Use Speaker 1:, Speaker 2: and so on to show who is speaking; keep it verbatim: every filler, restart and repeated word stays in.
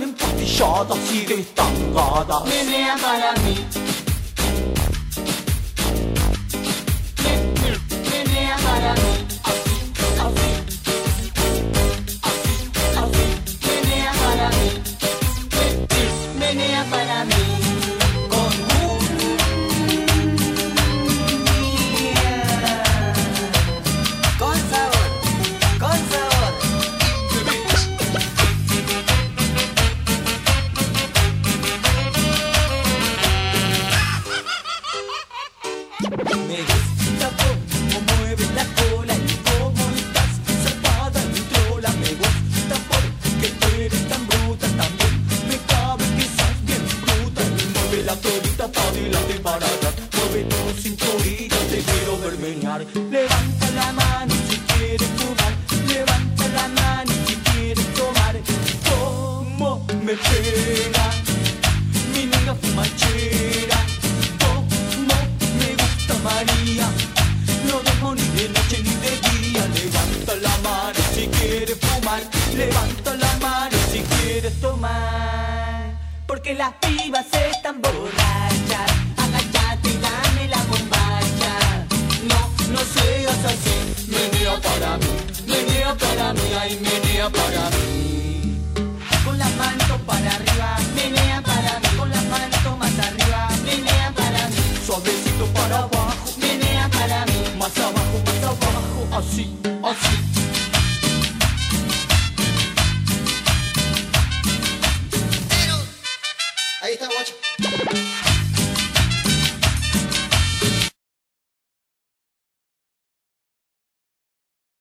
Speaker 1: empastillada, sigue estangada.
Speaker 2: Menea para mí. Menea para mí.
Speaker 1: Así, así, así, así.
Speaker 2: Menea para mí. Menea para mí.
Speaker 1: Con
Speaker 2: Con sabor, con sabor.
Speaker 1: Me gusta cómo mueves la cola y cómo estás zarpada y trola. Me gusta porque tú eres tan bruta, también me cabe que sos bien bruta. Y mueve la colita para adelante y para atrás, mueve tu cinturita, te quiero ver menear. Levanta la mano si quieres fumar, levanta la mano si quieres tomar. Cómo me pega mi nena fumachera, cómo me gusta María, no dejo ni de noche ni de día. Levanta la mano si quieres fumar, levanta la mano si quieres tomar. Porque las pibas están borrachas, agachate y dame la bombacha. No, no seas así, menea para mí, menea para mí, ay menea para mí. Con las manos para arriba, menea para mí, con las manos más arriba, menea para mí. Suavecito para abajo,
Speaker 2: Menea para mí.
Speaker 1: más abajo, más abajo, así, así.
Speaker 3: Ahí está, guacho.